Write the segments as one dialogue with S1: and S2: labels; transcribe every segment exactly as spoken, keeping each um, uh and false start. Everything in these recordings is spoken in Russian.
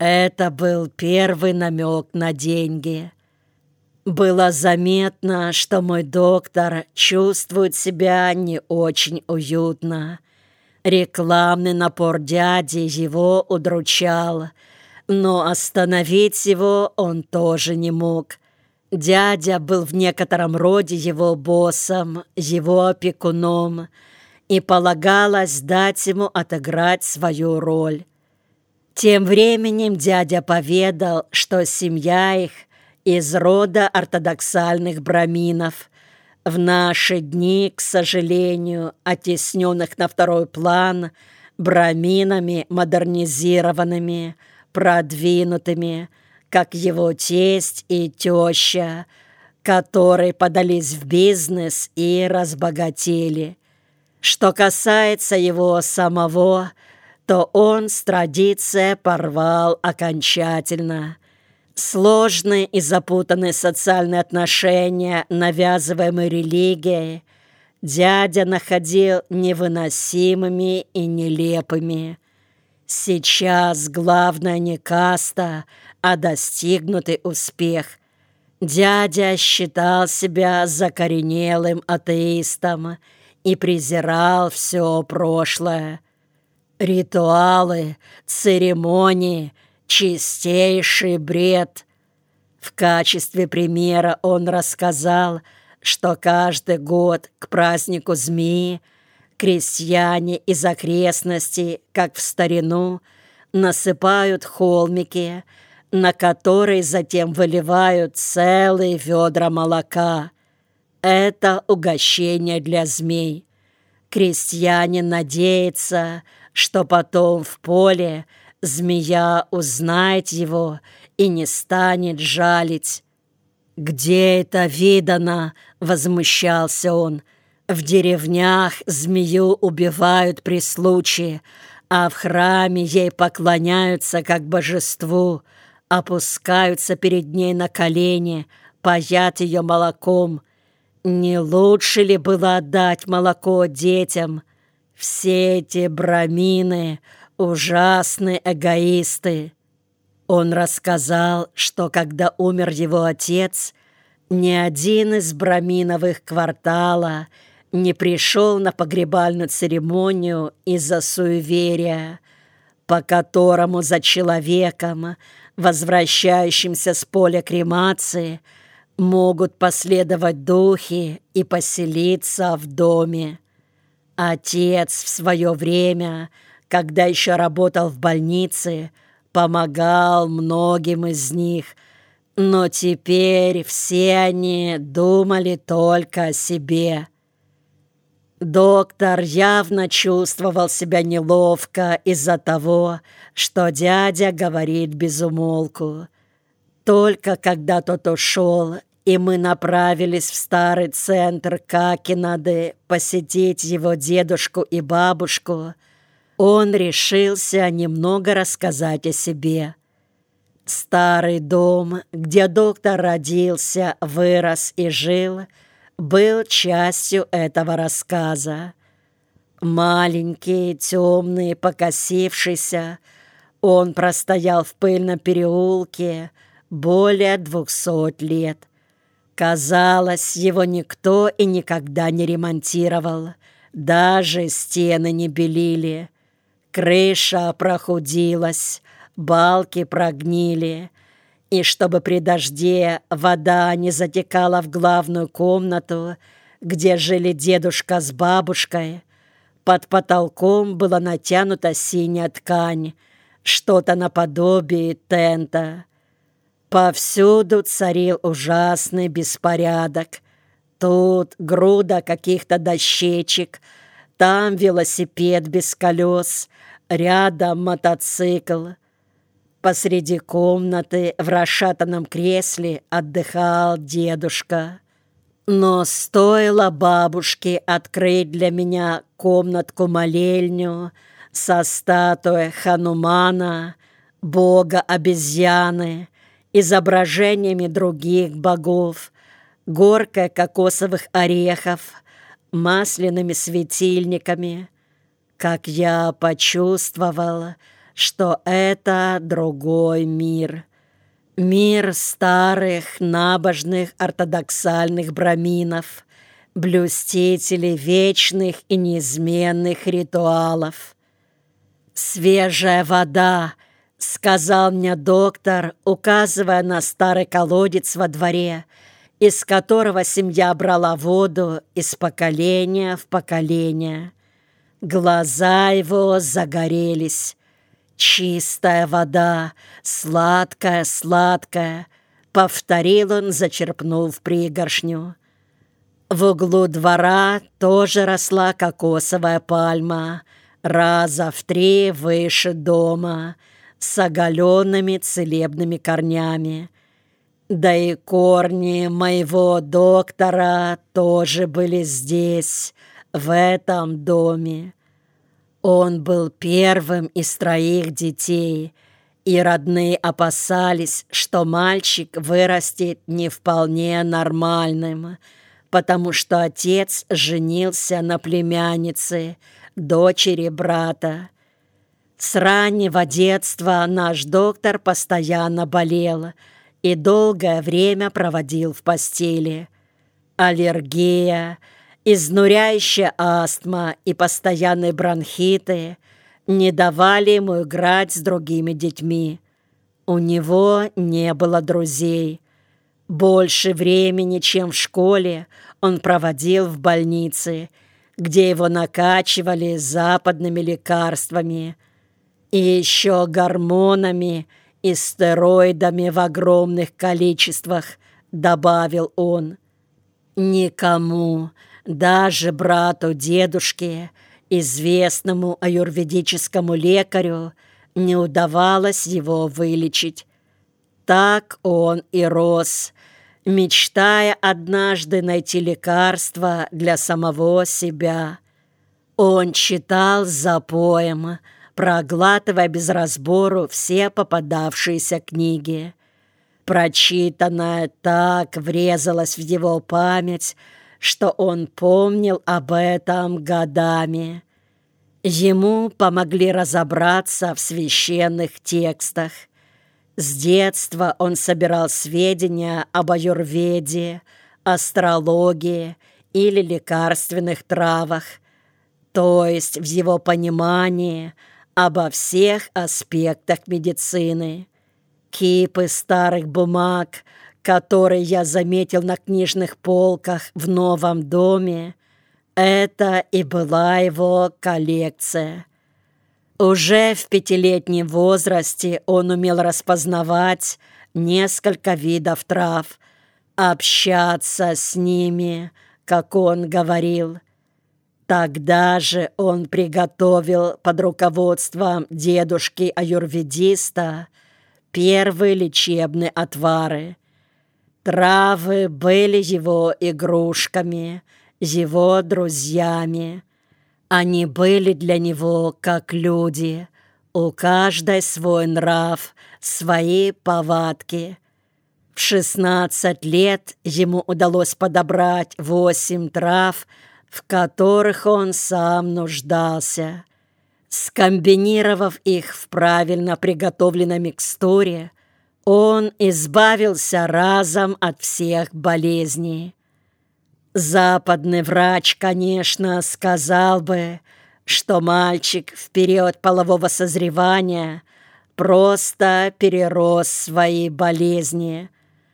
S1: Это был первый намек на деньги. Было заметно, что мой доктор чувствует себя не очень уютно. Рекламный напор дяди его удручал, но остановить его он тоже не мог. Дядя был в некотором роде его боссом, его опекуном, и полагалось дать ему отыграть свою роль. Тем временем дядя поведал, что семья их из рода ортодоксальных браминов, в наши дни, к сожалению, оттесненных на второй план браминами модернизированными, продвинутыми, как его тесть и теща, которые подались в бизнес и разбогатели. Что касается его самого, то он с традицией порвал окончательно. Сложные и запутанные социальные отношения, навязываемые религией, дядя находил невыносимыми и нелепыми. Сейчас главное не каста, а достигнутый успех. Дядя считал себя закоренелым атеистом и презирал все прошлое. Ритуалы, церемонии, чистейший бред. В качестве примера он рассказал, что каждый год к празднику змеи крестьяне из окрестностей, как в старину, насыпают холмики, на которые затем выливают целые ведра молока. Это угощение для змей. Крестьянин надеется, что потом в поле змея узнает его и не станет жалить. «Где это видано?» — возмущался он. «В деревнях змею убивают при случае, а в храме ей поклоняются как божеству, опускаются перед ней на колени, поят ее молоком. Не лучше ли было отдать молоко детям? Все эти брамины — ужасные эгоисты». Он рассказал, что когда умер его отец, ни один из браминовых квартала не пришел на погребальную церемонию из-за суеверия, по которому за человеком, возвращающимся с поля кремации, могут последовать духи и поселиться в доме. Отец в свое время, когда еще работал в больнице, помогал многим из них, но теперь все они думали только о себе. Доктор явно чувствовал себя неловко из-за того, что дядя говорит без умолку. Только когда тот ушел, и мы направились в старый центр Какинады посетить его дедушку и бабушку, он решился немного рассказать о себе. Старый дом, где доктор родился, вырос и жил, был частью этого рассказа. Маленький, темный, покосившийся, он простоял в пыльном переулке более двухсот лет. Казалось, его никто и никогда не ремонтировал, даже стены не белили. Крыша прохудилась, балки прогнили, и чтобы при дожде вода не затекала в главную комнату, где жили дедушка с бабушкой, под потолком была натянута синяя ткань, что-то наподобие тента. Повсюду царил ужасный беспорядок. Тут груда каких-то дощечек, там велосипед без колес, рядом мотоцикл. Посреди комнаты в расшатанном кресле отдыхал дедушка. Но стоило бабушке открыть для меня комнатку-молельню со статуей Ханумана, бога обезьяны, изображениями других богов, горкой кокосовых орехов, масляными светильниками, как я почувствовала, что это другой мир. Мир старых, набожных, ортодоксальных браминов, блюстителей вечных и неизменных ритуалов. «Свежая вода», — сказал мне доктор, указывая на старый колодец во дворе, из которого семья брала воду из поколения в поколение. Глаза его загорелись. «Чистая вода, сладкая, сладкая», — повторил он, зачерпнув пригоршню. В углу двора тоже росла кокосовая пальма, раза в три выше дома, с оголенными целебными корнями. Да и корни моего доктора тоже были здесь, в этом доме. Он был первым из троих детей, и родные опасались, что мальчик вырастет не вполне нормальным, потому что отец женился на племяннице, дочери брата. С раннего детства наш доктор постоянно болел и долгое время проводил в постели. Аллергия, изнуряющая астма и постоянные бронхиты не давали ему играть с другими детьми. У него не было друзей. Больше времени, чем в школе, он проводил в больнице, где его накачивали западными лекарствами и еще гормонами и стероидами в огромных количествах, добавил он. Никому, даже брату-дедушке, известному аюрведическому лекарю, не удавалось его вылечить. Так он и рос, мечтая однажды найти лекарство для самого себя. Он читал запоем, проглатывая без разбору все попадавшиеся книги. Прочитанное так врезалось в его память, что он помнил об этом годами. Ему помогли разобраться в священных текстах. С детства он собирал сведения об аюрведе, астрологии или лекарственных травах, то есть в его понимании обо всех аспектах медицины. Кипы старых бумаг, которые я заметил на книжных полках в новом доме, это и была его коллекция. Уже в пятилетнем возрасте он умел распознавать несколько видов трав, общаться с ними, как он говорил. Тогда же он приготовил под руководством дедушки-аюрведиста первые лечебные отвары. Травы были его игрушками, его друзьями. Они были для него как люди, у каждой свой нрав, свои повадки. В шестнадцать лет ему удалось подобрать восемь трав, в которых он сам нуждался. Скомбинировав их в правильно приготовленной микстуре, он избавился разом от всех болезней. Западный врач, конечно, сказал бы, что мальчик в период полового созревания просто перерос свои болезни.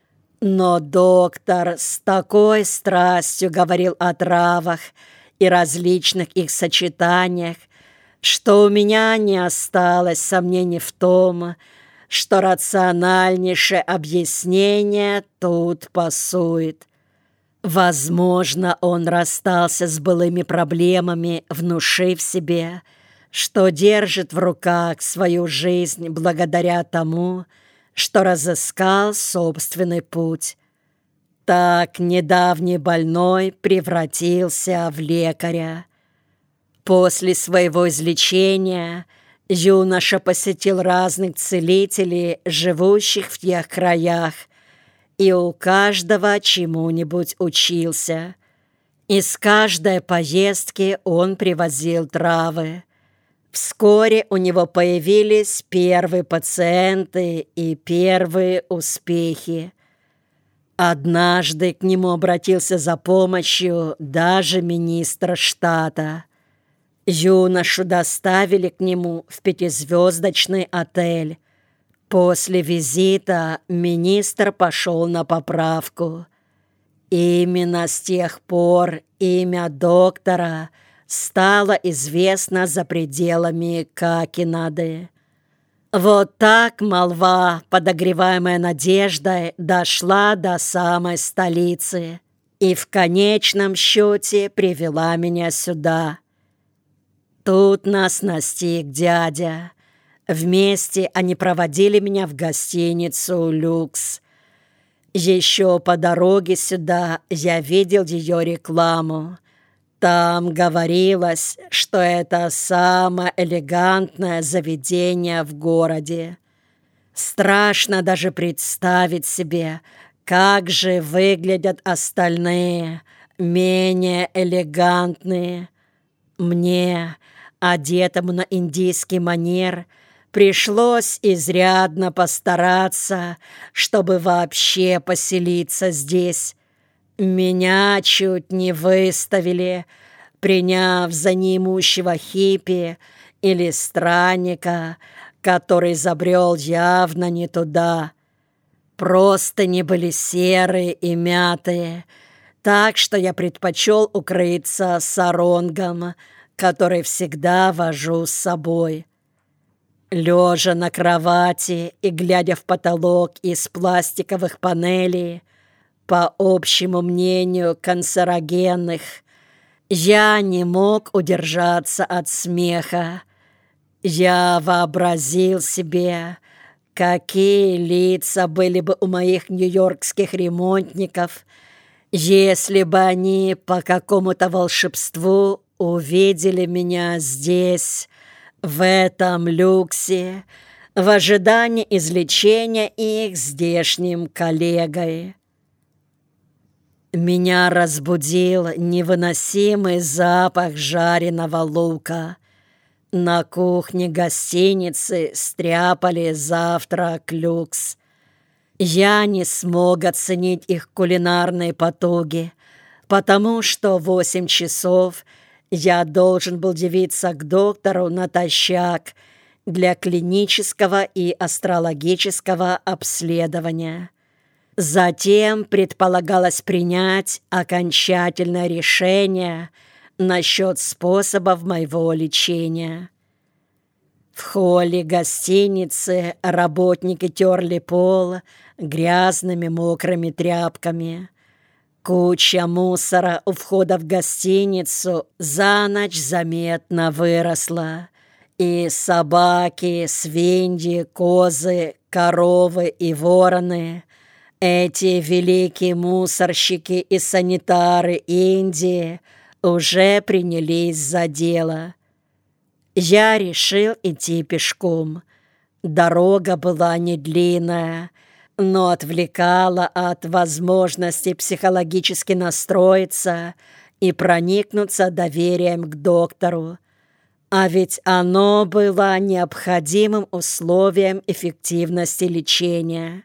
S1: Но доктор с такой страстью говорил о травах и различных их сочетаниях, что у меня не осталось сомнений в том, что рациональнейшее объяснение тут пасует. Возможно, он расстался с былыми проблемами, внушив себе, что держит в руках свою жизнь благодаря тому, что разыскал собственный путь. Так недавний больной превратился в лекаря. После своего излечения юноша посетил разных целителей, живущих в тех краях, и у каждого чему-нибудь учился. Из каждой поездки он привозил травы. Вскоре у него появились первые пациенты и первые успехи. Однажды к нему обратился за помощью даже министр штата. Юношу доставили к нему в пятизвездочный отель. После визита министр пошел на поправку. Именно с тех пор имя доктора стало известно за пределами Какинады. Вот так молва, подогреваемая надеждой, дошла до самой столицы и в конечном счете привела меня сюда. Тут нас настиг дядя. Вместе они проводили меня в гостиницу «Люкс». Еще по дороге сюда я видел ее рекламу. Там говорилось, что это самое элегантное заведение в городе. Страшно даже представить себе, как же выглядят остальные, менее элегантные. Мне, одетому на индийский манер, пришлось изрядно постараться, чтобы вообще поселиться здесь. Меня чуть не выставили, приняв за неимущего хиппи или странника, который забрел явно не туда. Простыни были серые и мятые, так что я предпочел укрыться саронгом, который всегда вожу с собой. Лежа на кровати и глядя в потолок из пластиковых панелей, по общему мнению канцерогенных, я не мог удержаться от смеха. Я вообразил себе, какие лица были бы у моих нью-йоркских ремонтников, если бы они по какому-то волшебству увидели меня здесь, в этом люксе, в ожидании излечения их здешним коллегой. Меня разбудил невыносимый запах жареного лука. На кухне гостиницы стряпали завтрак «Люкс». Я не смог оценить их кулинарные потуги, потому что в восемь часов я должен был явиться к доктору натощак для клинического и астрологического обследования. Затем предполагалось принять окончательное решение насчет способов моего лечения. В холле гостиницы работники терли пол грязными мокрыми тряпками. Куча мусора у входа в гостиницу за ночь заметно выросла, и собаки, свиньи, козы, коровы и вороны, эти великие мусорщики и санитары Индии, уже принялись за дело. Я решил идти пешком. Дорога была не длинная, но отвлекала от возможности психологически настроиться и проникнуться доверием к доктору. А ведь оно было необходимым условием эффективности лечения.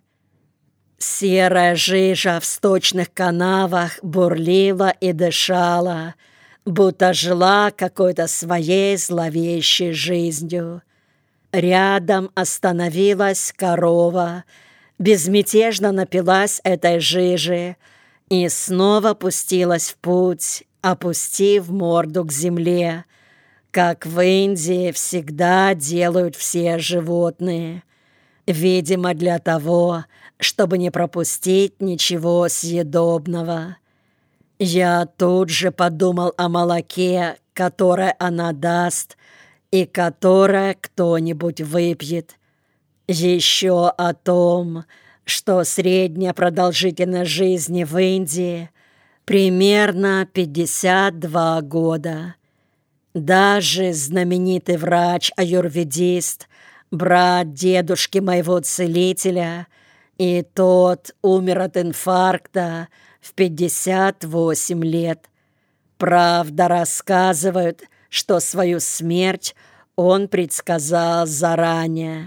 S1: Серая жижа в сточных канавах бурлила и дышала, будто жила какой-то своей зловещей жизнью. Рядом остановилась корова, безмятежно напилась этой жижи и снова пустилась в путь, опустив морду к земле, как в Индии всегда делают все животные, видимо, для того, чтобы не пропустить ничего съедобного. Я тут же подумал о молоке, которое она даст и которое кто-нибудь выпьет. Еще о том, что средняя продолжительность жизни в Индии примерно пятьдесят два года. Даже знаменитый врач-аюрведист, брат дедушки моего целителя, и тот умер от инфаркта в пятьдесят восемь лет. Правда, рассказывают, что свою смерть он предсказал заранее.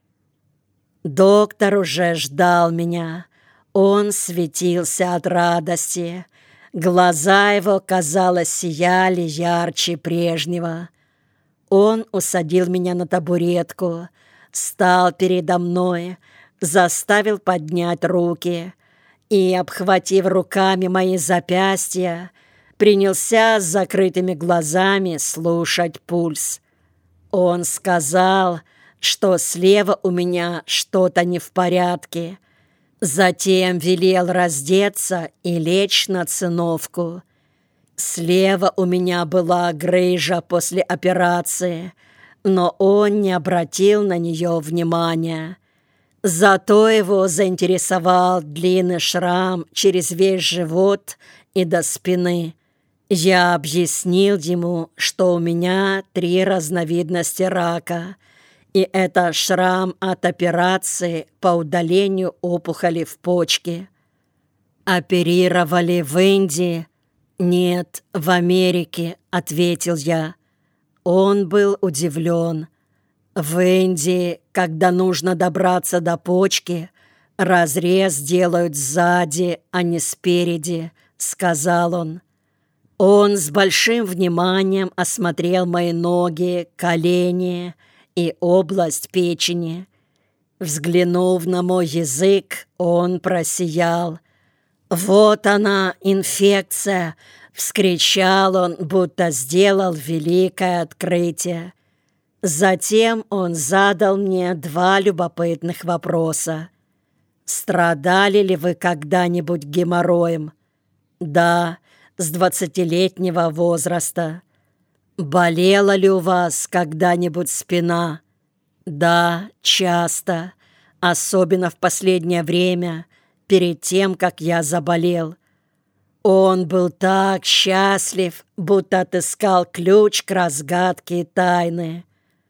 S1: Доктор уже ждал меня. Он светился от радости. Глаза его, казалось, сияли ярче прежнего. Он усадил меня на табуретку, стал передо мной, заставил поднять руки и, обхватив руками мои запястья, принялся с закрытыми глазами слушать пульс. Он сказал, что слева у меня что-то не в порядке. Затем велел раздеться и лечь на циновку. Слева у меня была грыжа после операции, но он не обратил на нее внимания. Зато его заинтересовал длинный шрам через весь живот и до спины. Я объяснил ему, что у меня три разновидности рака, и это шрам от операции по удалению опухоли в почке. «Оперировали в Индии?» «Нет, в Америке», — ответил я. Он был удивлен. «В Индии, когда нужно добраться до почки, разрез делают сзади, а не спереди», — сказал он. Он с большим вниманием осмотрел мои ноги, колени и область печени. Взглянув на мой язык, он просиял. «Вот она, инфекция!» — вскричал он, будто сделал великое открытие. Затем он задал мне два любопытных вопроса. «Страдали ли вы когда-нибудь геморроем?» «Да, с двадцатилетнего возраста». «Болела ли у вас когда-нибудь спина?» «Да, часто, особенно в последнее время, перед тем, как я заболел». Он был так счастлив, будто отыскал ключ к разгадке тайны.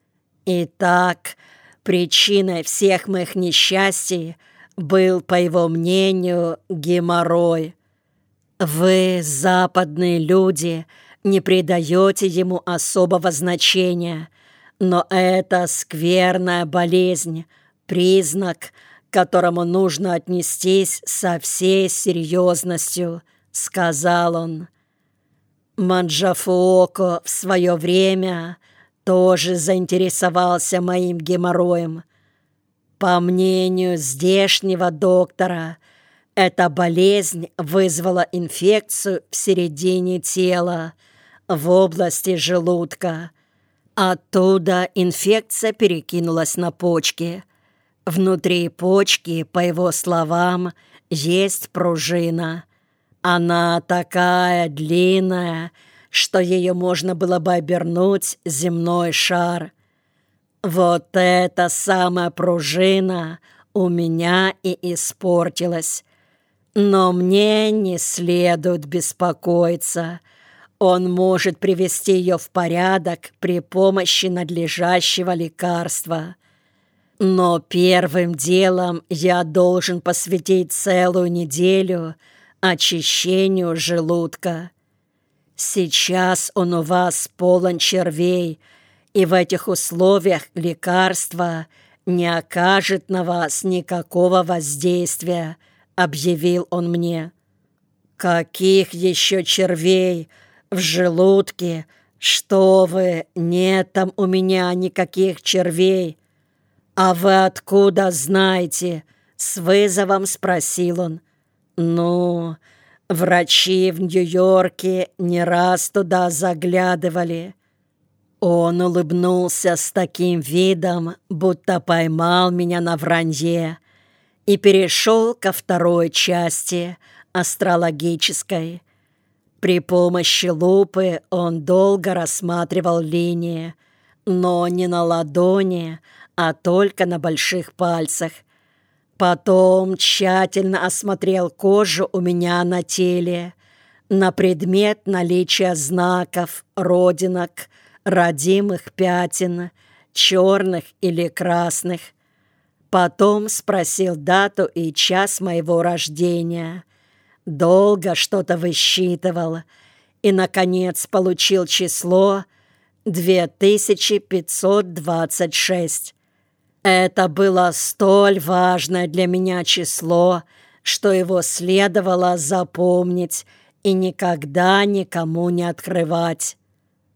S1: Итак, причиной всех моих несчастий был, по его мнению, геморрой. Вы, западные люди, не придаете ему особого значения, но это скверная болезнь, признак, к которому нужно отнестись со всей серьезностью, — сказал он. Манджафуоко в свое время тоже заинтересовался моим геморроем. По мнению здешнего доктора, эта болезнь вызвала инфекцию в середине тела, в области желудка. Оттуда инфекция перекинулась на почки. Внутри почки, по его словам, есть пружина. Она такая длинная, что ее можно было бы обернуть земной шар. Вот эта самая пружина у меня и испортилась. Но мне не следует беспокоиться. Он может привести ее в порядок при помощи надлежащего лекарства. Но первым делом я должен посвятить целую неделю очищению желудка. Сейчас он у вас полон червей, и в этих условиях лекарство не окажет на вас никакого воздействия, объявил он мне. Каких еще червей? В желудке? Что вы, нет там у меня никаких червей. А вы откуда знаете? С вызовом спросил он. Ну, врачи в Нью-Йорке не раз туда заглядывали. Он улыбнулся с таким видом, будто поймал меня на вранье, и перешел ко второй части, астрологической. При помощи лупы он долго рассматривал линии, но не на ладони, а только на больших пальцах. Потом тщательно осмотрел кожу у меня на теле на предмет наличия знаков, родинок, родимых пятен, черных или красных. Потом спросил дату и час моего рождения. Долго что-то высчитывал и, наконец, получил число две тысячи пятьсот двадцать шесть. Это было столь важное для меня число, что его следовало запомнить и никогда никому не открывать.